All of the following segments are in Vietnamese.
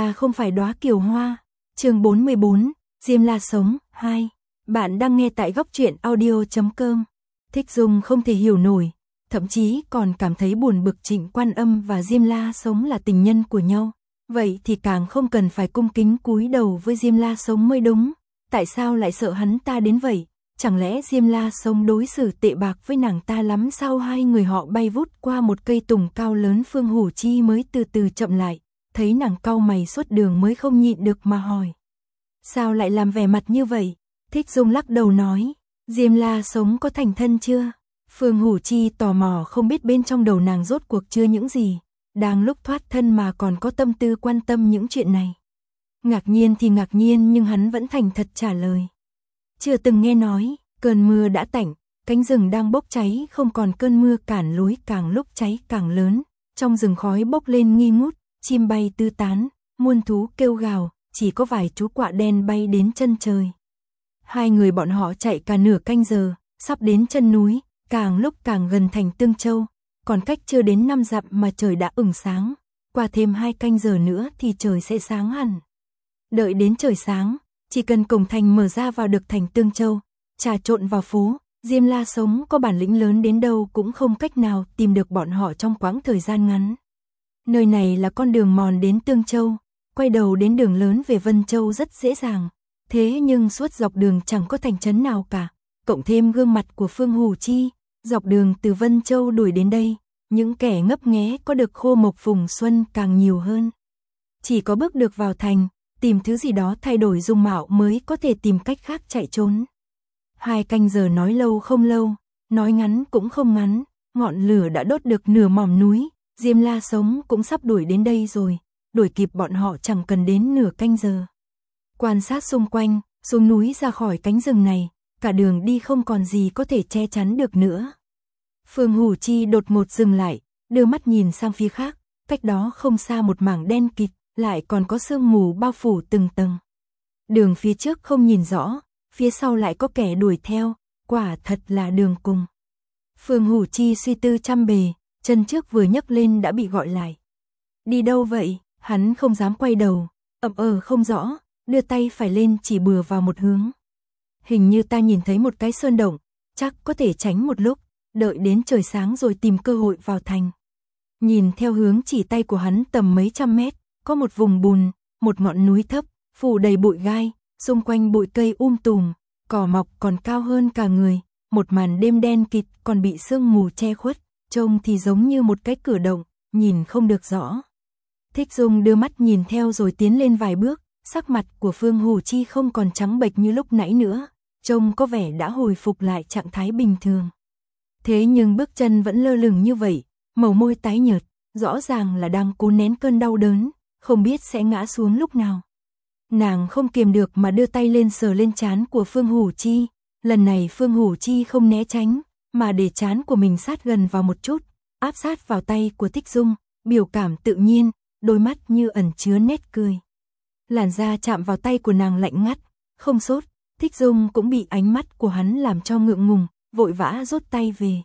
Ta không phải đóa kiều hoa. Chương 44, Diêm La sống 2. Bạn đang nghe tại góc truyện audio.com. Thích Dung không thể hiểu nổi, thậm chí còn cảm thấy buồn bực Trịnh Quan Âm và Diêm La sống là tình nhân của nhau. Vậy thì càng không cần phải cung kính cúi đầu với Diêm La sống mới đúng. Tại sao lại sợ hắn ta đến vậy? Chẳng lẽ Diêm La sống đối xử tệ bạc với nàng ta lắm sao? Hai người họ bay vút qua một cây tùng cao lớn, Phương Hủ Chi mới từ từ chậm lại, thấy nàng cau mày suốt đường mới không nhịn được mà hỏi. Sao lại làm vẻ mặt như vậy? Thích Dung lắc đầu nói, Diêm La sống có thành thân chưa? Phương Hủ Chi tò mò không biết bên trong đầu nàng rốt cuộc chưa những gì, đang lúc thoát thân mà còn có tâm tư quan tâm những chuyện này. Ngạc nhiên thì ngạc nhiên nhưng hắn vẫn thành thật trả lời. Chưa từng nghe nói, cơn mưa đã tạnh, cánh rừng đang bốc cháy, không còn cơn mưa cản lối, càng lúc cháy càng lớn, trong rừng khói bốc lên nghi ngút, chim bay tứ tán, muôn thú kêu gào, chỉ có vài chú quạ đen bay đến chân trời. Hai người bọn họ chạy cả nửa canh giờ, sắp đến chân núi, càng lúc càng gần thành Tương Châu, còn cách chưa đến 5 dặm mà trời đã ửng sáng, qua thêm 2 canh giờ nữa thì trời sẽ sáng hẳn. Đợi đến trời sáng, chỉ cần cổng thành mở ra vào được thành Tương Châu, trà trộn vào phố, Diêm La sống có bản lĩnh lớn đến đâu cũng không cách nào tìm được bọn họ trong quãng thời gian ngắn. Nơi này là con đường mòn đến Tương Châu, quay đầu đến đường lớn về Vân Châu rất dễ dàng, thế nhưng suốt dọc đường chẳng có thành trấn nào cả, cộng thêm gương mặt của Phương Hủ Chi, dọc đường từ Vân Châu đuổi đến đây, những kẻ ngấp nghé có được khô mộc phùng xuân càng nhiều hơn. Chỉ có bước được vào thành, tìm thứ gì đó thay đổi dung mạo mới có thể tìm cách khác chạy trốn. 2 canh giờ nói lâu không lâu, nói ngắn cũng không ngắn, ngọn lửa đã đốt được nửa mỏm núi, Diêm La sống cũng sắp đuổi đến đây rồi, đuổi kịp bọn họ chẳng cần đến nửa canh giờ. Quan sát xung quanh, xuống núi ra khỏi cánh rừng này, cả đường đi không còn gì có thể che chắn được nữa. Phương Hủ Chi đột ngột dừng lại, đưa mắt nhìn sang phía khác, cách đó không xa một mảng đen kịt, lại còn có sương mù bao phủ từng tầng. Đường phía trước không nhìn rõ, phía sau lại có kẻ đuổi theo, quả thật là đường cùng. Phương Hủ Chi suy tư trăm bề, chân trước vừa nhấc lên đã bị gọi lại. Đi đâu vậy? Hắn không dám quay đầu, không rõ, đưa tay phải lên chỉ bừa vào một hướng. Hình như ta nhìn thấy một cái sơn động, chắc có thể tránh một lúc, đợi đến trời sáng rồi tìm cơ hội vào thành. Nhìn theo hướng chỉ tay của hắn tầm mấy trăm mét, có một vùng bùn, một ngọn núi thấp, phủ đầy bụi gai, xung quanh bụi cây tùm, cỏ mọc còn cao hơn cả người, một màn đêm đen kịt còn bị sương mù che khuất, trông thì giống như một cái cửa động, nhìn không được rõ. Thích Dung đưa mắt nhìn theo rồi tiến lên vài bước, sắc mặt của Phương Hủ Chi không còn trắng bệch như lúc nãy nữa, trông có vẻ đã hồi phục lại trạng thái bình thường. Thế nhưng bước chân vẫn lơ lửng như vậy, màu môi tái nhợt, rõ ràng là đang cố nén cơn đau đớn, không biết sẽ ngã xuống lúc nào. Nàng không kiềm được mà đưa tay lên sờ lên trán của Phương Hủ Chi, lần này Phương Hủ Chi không né tránh, mà để trán của mình sát gần vào một chút, áp sát vào tay của Thích Dung, biểu cảm tự nhiên, đôi mắt như ẩn chứa nét cười. Làn da chạm vào tay của nàng lạnh ngắt, không sốt, Thích Dung cũng bị ánh mắt của hắn làm cho ngượng ngùng, vội vã rút tay về.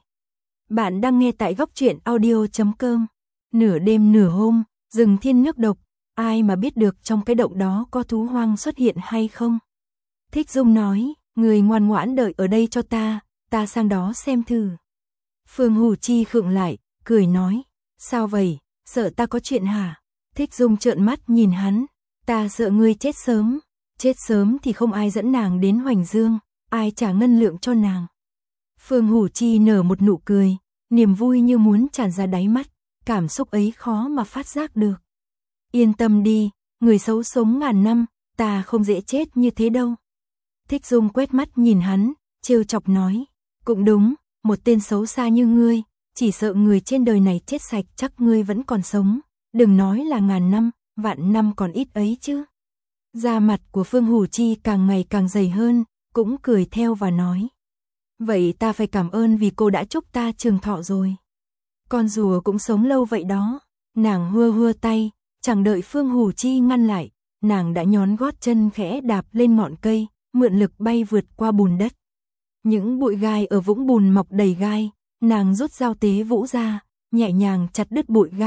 Bạn đang nghe tại góc truyện audio.com. Nửa đêm nửa hôm, rừng thiên nước độc, ai mà biết được trong cái động đó có thú hoang xuất hiện hay không. Thích Dung nói, người ngoan ngoãn đợi ở đây cho ta sang đó xem thử. Phương Hủ Chi khựng lại, cười nói, sao vậy, sợ ta có chuyện hả? Thích Dung trợn mắt nhìn hắn, ta sợ ngươi chết sớm thì không ai dẫn nàng đến Hoành Dương, ai trả ngân lượng cho nàng. Phương Hủ Chi nở một nụ cười, niềm vui như muốn tràn ra đáy mắt, cảm xúc ấy khó mà phát giác được. Yên tâm đi, người xấu sống ngàn năm, ta không dễ chết như thế đâu. Thích Dung quét mắt nhìn hắn, trêu chọc nói, cũng đúng, một tên xấu xa như ngươi, chỉ sợ người trên đời này chết sạch chắc ngươi vẫn còn sống, đừng nói là ngàn năm, vạn năm còn ít ấy chứ. Da mặt của Phương Hủ Chi càng ngày càng dày hơn, cũng cười theo và nói, vậy ta phải cảm ơn vì cô đã chúc ta trường thọ rồi. Con rùa cũng sống lâu vậy đó. Nàng hua tay, chẳng đợi Phương Hủ Chi ngăn lại, nàng đã nhón gót chân khẽ đạp lên ngọn cây, mượn lực bay vượt qua bùn đất. Những bụi gai ở vũng bùn mọc đầy gai, nàng rút dao tế vũ ra, nhẹ nhàng chặt đứt bụi gai,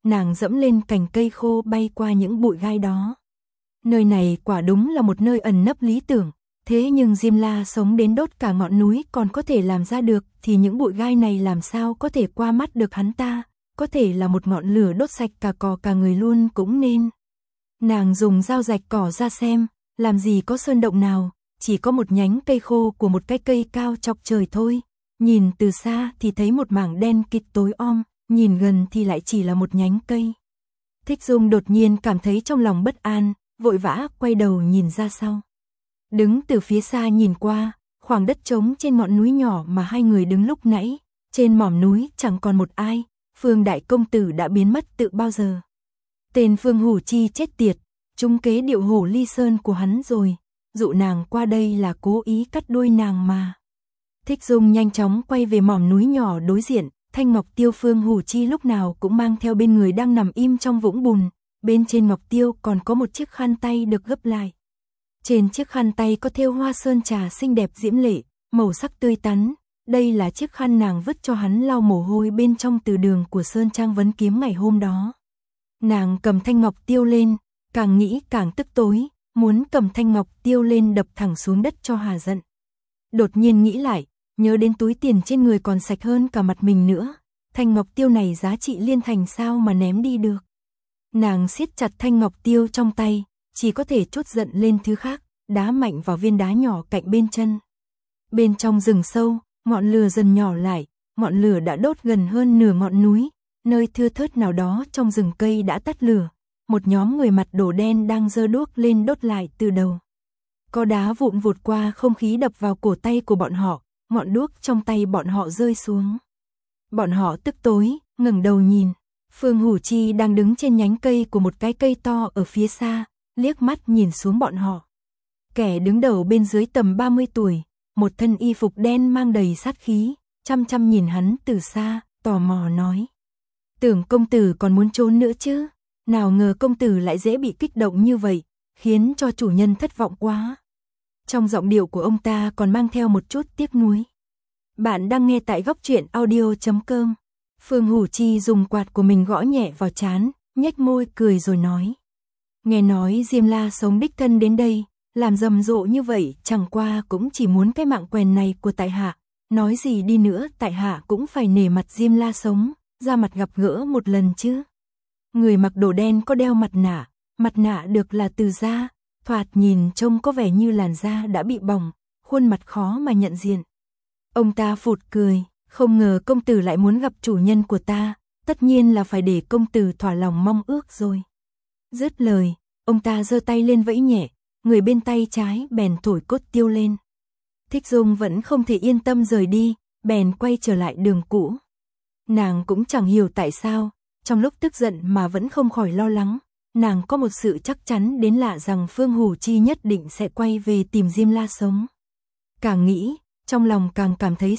nàng dẫm lên cành cây khô bay qua những bụi gai đó. Nơi này quả đúng là một nơi ẩn nấp lý tưởng, thế nhưng Diêm La sống đến đốt cả ngọn núi còn có thể làm ra được, thì những bụi gai này làm sao có thể qua mắt được hắn ta, có thể là một ngọn lửa đốt sạch cả cỏ cả người luôn cũng nên. Nàng dùng dao rạch cỏ ra xem, làm gì có sơn động nào, chỉ có một nhánh cây khô của một cái cây cao chọc trời thôi. Nhìn từ xa thì thấy một mảng đen kịt tối om, nhìn gần thì lại chỉ là một nhánh cây. Thích Dung đột nhiên cảm thấy trong lòng bất an, vội vã quay đầu nhìn ra sau. Đứng từ phía xa nhìn qua, khoảng đất trống trên ngọn núi nhỏ mà hai người đứng lúc nãy, trên mỏm núi chẳng còn một ai, Phương đại công tử đã biến mất từ bao giờ. Tên Phương Hủ Chi chết tiệt, trúng kế điệu hổ ly sơn của hắn rồi, dụ nàng qua đây là cố ý cắt đuôi nàng mà. Thích Dung nhanh chóng quay về mỏm núi nhỏ đối diện, thanh ngọc tiêu Phương Hủ Chi lúc nào cũng mang theo bên người đang nằm im trong vũng bùn, bên trên ngọc tiêu còn có một chiếc khăn tay được gấp lại. Trên chiếc khăn tay có thêu hoa sơn trà xinh đẹp diễm lệ, màu sắc tươi tắn, đây là chiếc khăn nàng vứt cho hắn lau mồ hôi bên trong từ đường của Sơn Trang Vấn Kiếm ngày hôm đó. Nàng cầm thanh ngọc tiêu lên, càng nghĩ càng tức tối, muốn cầm thanh ngọc tiêu lên đập thẳng xuống đất cho hà giận. Đột nhiên nghĩ lại, nhớ đến túi tiền trên người còn sạch hơn cả mặt mình nữa, thanh ngọc tiêu này giá trị liên thành sao mà ném đi được. Nàng siết chặt thanh ngọc tiêu trong tay, chỉ có thể trút giận lên thứ khác, đá mạnh vào viên đá nhỏ cạnh bên chân. Bên trong rừng sâu, ngọn lửa dần nhỏ lại, ngọn lửa đã đốt gần hơn nửa ngọn núi, nơi thưa thớt nào đó trong rừng cây đã tắt lửa, một nhóm người mặt đổ đen đang giơ đuốc lên đốt lại từ đầu. Có đá vụn vụt qua không khí đập vào cổ tay của bọn họ, ngọn đuốc trong tay bọn họ rơi xuống. Bọn họ tức tối, ngẩng đầu nhìn, Phương Hủ Chi đang đứng trên nhánh cây của một cái cây to ở phía xa, liếc mắt nhìn xuống bọn họ. Kẻ đứng đầu bên dưới tầm 30 tuổi, một thân y phục đen mang đầy sát khí, chăm chăm nhìn hắn từ xa, tò mò nói. Tưởng công tử còn muốn trốn nữa chứ, nào ngờ công tử lại dễ bị kích động như vậy, khiến cho chủ nhân thất vọng quá. Trong giọng điệu của ông ta còn mang theo một chút tiếc nuối. Bạn đang nghe tại góc truyện audio.com. Phương Hủ Chi dùng quạt của mình gõ nhẹ vào trán, nhếch môi cười rồi nói. Nghe nói Diêm La sống đích thân đến đây, làm rầm rộ như vậy chẳng qua cũng chỉ muốn cái mạng quèn này của tại hạ. Nói gì đi nữa tại hạ cũng phải nể mặt Diêm La sống, ra mặt gặp gỡ một lần chứ. Người mặc đồ đen có đeo mặt nạ được là từ da, thoạt nhìn trông có vẻ như làn da đã bị bỏng, khuôn mặt khó mà nhận diện. Ông ta phụt cười, không ngờ công tử lại muốn gặp chủ nhân của ta, tất nhiên là phải để công tử thỏa lòng mong ước rồi. Dứt lời, ông ta giơ tay lên vẫy nhẹ, người bên tay trái bèn thổi cốt tiêu lên. Thích Dung vẫn không thể yên tâm rời đi, bèn quay trở lại đường cũ. Nàng cũng chẳng hiểu tại sao, trong lúc tức giận mà vẫn không khỏi lo lắng, nàng có một sự chắc chắn đến lạ rằng Phương Hủ Chi nhất định sẽ quay về tìm Diêm La sống. Càng nghĩ, trong lòng càng cảm thấy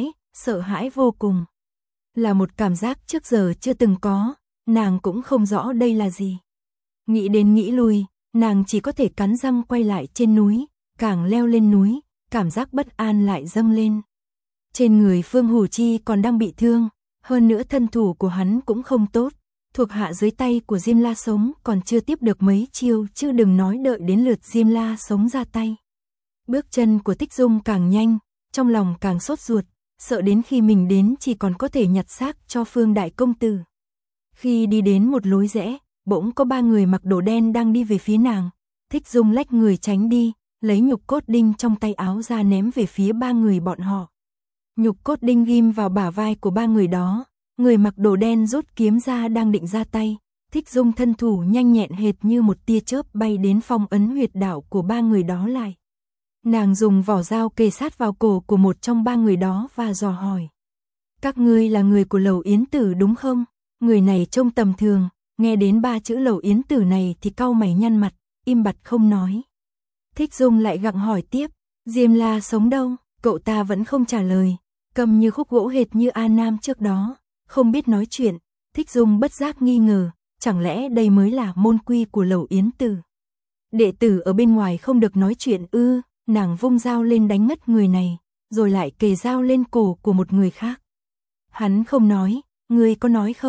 sợ hãi vô cùng. Là một cảm giác trước giờ chưa từng có, nàng cũng không rõ đây là gì. Nghĩ đến nghĩ lui, nàng chỉ có thể cắn răng quay lại trên núi, càng leo lên núi, cảm giác bất an lại dâng lên. Trên người Phương Hủ Chi còn đang bị thương, hơn nữa thân thủ của hắn cũng không tốt, thuộc hạ dưới tay của Diêm La sống còn chưa tiếp được mấy chiêu chứ đừng nói đợi đến lượt Diêm La sống ra tay. Bước chân của Thích Dung càng nhanh, trong lòng càng sốt ruột, sợ đến khi mình đến chỉ còn có thể nhặt xác cho Phương đại công tử. Khi đi đến một lối rẽ, bỗng có 3 người mặc đồ đen đang đi về phía nàng. Thích Dung lách người tránh đi, lấy nhục cốt đinh trong tay áo ra ném về phía 3 người bọn họ. Nhục cốt đinh ghim vào bả vai của 3 người đó, người mặc đồ đen rút kiếm ra đang định ra tay. Thích Dung thân thủ nhanh nhẹn hệt như một tia chớp bay đến phong ấn huyệt đạo của 3 người đó lại. Nàng dùng vỏ dao kề sát vào cổ của một trong 3 người đó và dò hỏi. Các ngươi là người của Lầu Yến Tử đúng không? Người này trông tầm thường, nghe đến 3 chữ Lầu Yến Tử này thì cau mày nhăn mặt, im bặt không nói. Thích Dung lại gặng hỏi tiếp, Diêm La sống đâu? Cậu ta vẫn không trả lời, cầm như khúc gỗ hệt như A Nam trước đó, không biết nói chuyện. Thích Dung bất giác nghi ngờ, chẳng lẽ đây mới là môn quy của Lầu Yến Tử? Đệ tử ở bên ngoài không được nói chuyện ư? Nàng vung dao lên đánh ngất người này, rồi lại kề dao lên cổ của một người khác. Hắn không nói, ngươi có nói không?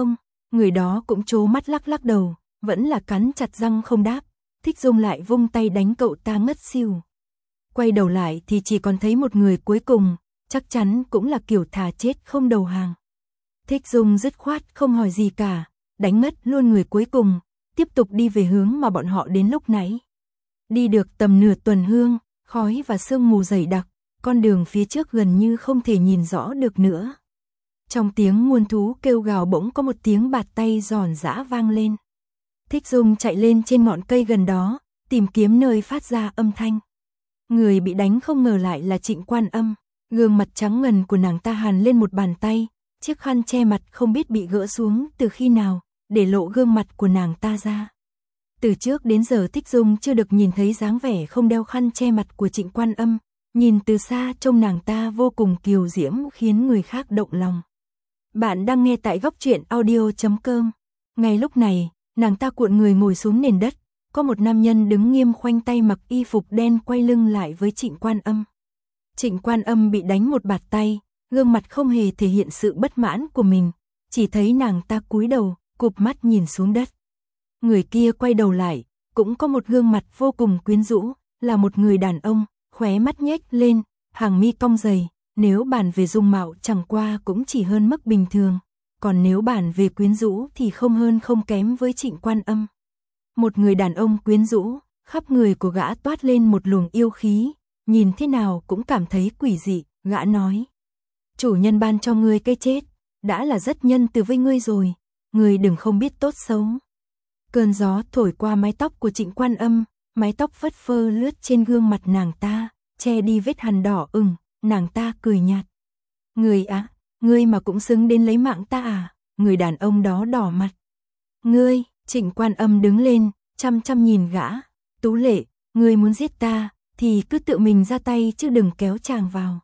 Người đó cũng trố mắt lắc lắc đầu, vẫn là cắn chặt răng không đáp. Thích Dung lại vung tay đánh cậu ta ngất xỉu. Quay đầu lại thì chỉ còn thấy một người cuối cùng, chắc chắn cũng là kiểu thà chết không đầu hàng. Thích Dung dứt khoát không hỏi gì cả, đánh ngất luôn người cuối cùng, tiếp tục đi về hướng mà bọn họ đến lúc nãy. Đi được tầm nửa tuần hương, khói và sương mù dày đặc, con đường phía trước gần như không thể nhìn rõ được nữa. Trong tiếng muôn thú kêu gào bỗng có một tiếng bạt tay giòn giã vang lên. Thích Dung chạy lên trên ngọn cây gần đó, tìm kiếm nơi phát ra âm thanh. Người bị đánh không ngờ lại là Trịnh Quan Âm, gương mặt trắng ngần của nàng ta hằn lên một bàn tay, chiếc khăn che mặt không biết bị gỡ xuống từ khi nào, để lộ gương mặt của nàng ta ra. Từ trước đến giờ Thích Dung chưa được nhìn thấy dáng vẻ không đeo khăn che mặt của Trịnh Quan Âm, nhìn từ xa trông nàng ta vô cùng kiều diễm khiến người khác động lòng. Bạn đang nghe tại góc truyện audio.com. Ngay lúc này, nàng ta cuộn người ngồi xuống nền đất, có một nam nhân đứng nghiêm khoanh tay mặc y phục đen quay lưng lại với Trịnh Quan Âm. Trịnh Quan Âm bị đánh một bạt tay, gương mặt không hề thể hiện sự bất mãn của mình, chỉ thấy nàng ta cúi đầu, cụp mắt nhìn xuống đất. Người kia quay đầu lại, cũng có một gương mặt vô cùng quyến rũ, là một người đàn ông, khóe mắt nhếch lên, hàng mi cong dày, nếu bàn về dung mạo chẳng qua cũng chỉ hơn mức bình thường, còn nếu bàn về quyến rũ thì không hơn không kém với Trịnh Quan Âm. Một người đàn ông quyến rũ, khắp người của gã toát lên một luồng yêu khí, nhìn thế nào cũng cảm thấy quỷ dị, gã nói. Chủ nhân ban cho ngươi cái chết, đã là rất nhân từ với ngươi rồi, ngươi đừng không biết tốt xấu. Cơn gió thổi qua mái tóc của Trịnh Quan Âm, mái tóc phất phơ lướt trên gương mặt nàng ta, che đi vết hằn đỏ ửng, nàng ta cười nhạt. Ngươi à, ngươi mà cũng xứng đến lấy mạng ta à, người đàn ông đó đỏ mặt. Ngươi, Trịnh Quan Âm đứng lên, chăm chăm nhìn gã, Tú Lệ, ngươi muốn giết ta, thì cứ tự mình ra tay chứ đừng kéo chàng vào.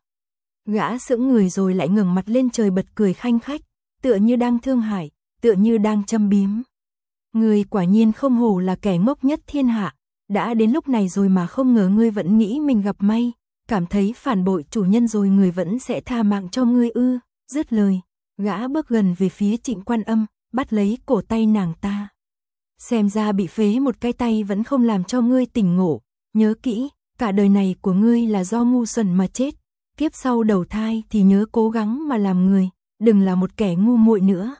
Gã sững người rồi lại ngẩng mặt lên trời bật cười khanh khách, tựa như đang thương hại, tựa như đang châm biếm. Ngươi quả nhiên không hổ là kẻ ngốc nhất thiên hạ, đã đến lúc này rồi mà không ngờ ngươi vẫn nghĩ mình gặp may, cảm thấy phản bội chủ nhân rồi người vẫn sẽ tha mạng cho ngươi ư. Dứt lời, gã bước gần về phía Trịnh Quan Âm, bắt lấy cổ tay nàng ta. Xem ra bị phế một cái tay vẫn không làm cho ngươi tỉnh ngộ, nhớ kỹ, cả đời này của ngươi là do ngu xuẩn mà chết, kiếp sau đầu thai thì nhớ cố gắng mà làm người, đừng là một kẻ ngu muội nữa.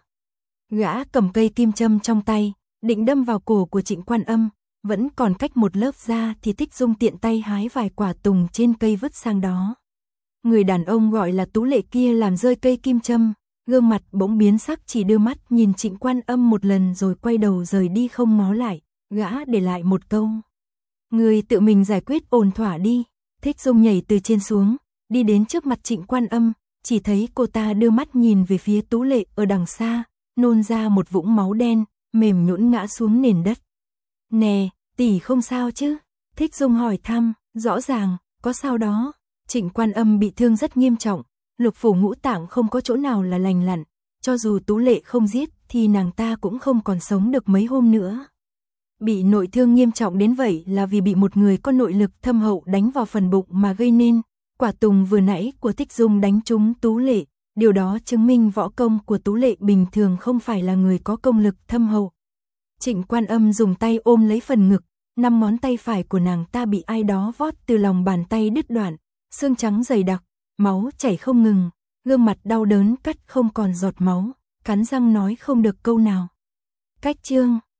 Gã cầm cây kim châm trong tay, định đâm vào cổ của Trịnh Quan Âm, vẫn còn cách một lớp da thì Thích Dung tiện tay hái vài quả tùng trên cây vứt sang đó. Người đàn ông gọi là Tú Lệ kia làm rơi cây kim châm, gương mặt bỗng biến sắc, chỉ đưa mắt nhìn Trịnh Quan Âm một lần rồi quay đầu rời đi không ngó lại, gã để lại một câu. Người tự mình giải quyết ổn thỏa đi. Thích Dung nhảy từ trên xuống, đi đến trước mặt Trịnh Quan Âm, chỉ thấy cô ta đưa mắt nhìn về phía Tú Lệ ở đằng xa, nôn ra một vũng máu đen, mềm nhũn ngã xuống nền đất. Nè, tỷ không sao chứ? Thích Dung hỏi thăm, rõ ràng, có sao đó. Trịnh Quan Âm bị thương rất nghiêm trọng, lục phủ ngũ tạng không có chỗ nào là lành lặn, cho dù Tú Lệ không giết thì nàng ta cũng không còn sống được mấy hôm nữa. Bị nội thương nghiêm trọng đến vậy là vì bị một người có nội lực thâm hậu đánh vào phần bụng mà gây nên. Quả tùng vừa nãy của Thích Dung đánh trúng Tú Lệ, điều đó chứng minh võ công của Tú Lệ bình thường không phải là người có công lực thâm hậu. Trịnh Quan Âm dùng tay ôm lấy phần ngực, 5 ngón tay phải của nàng ta bị ai đó vót từ lòng bàn tay đứt đoạn, xương trắng dày đặc, máu chảy không ngừng, gương mặt đau đớn cắt không còn giọt máu, cắn răng nói không được câu nào. Cách chương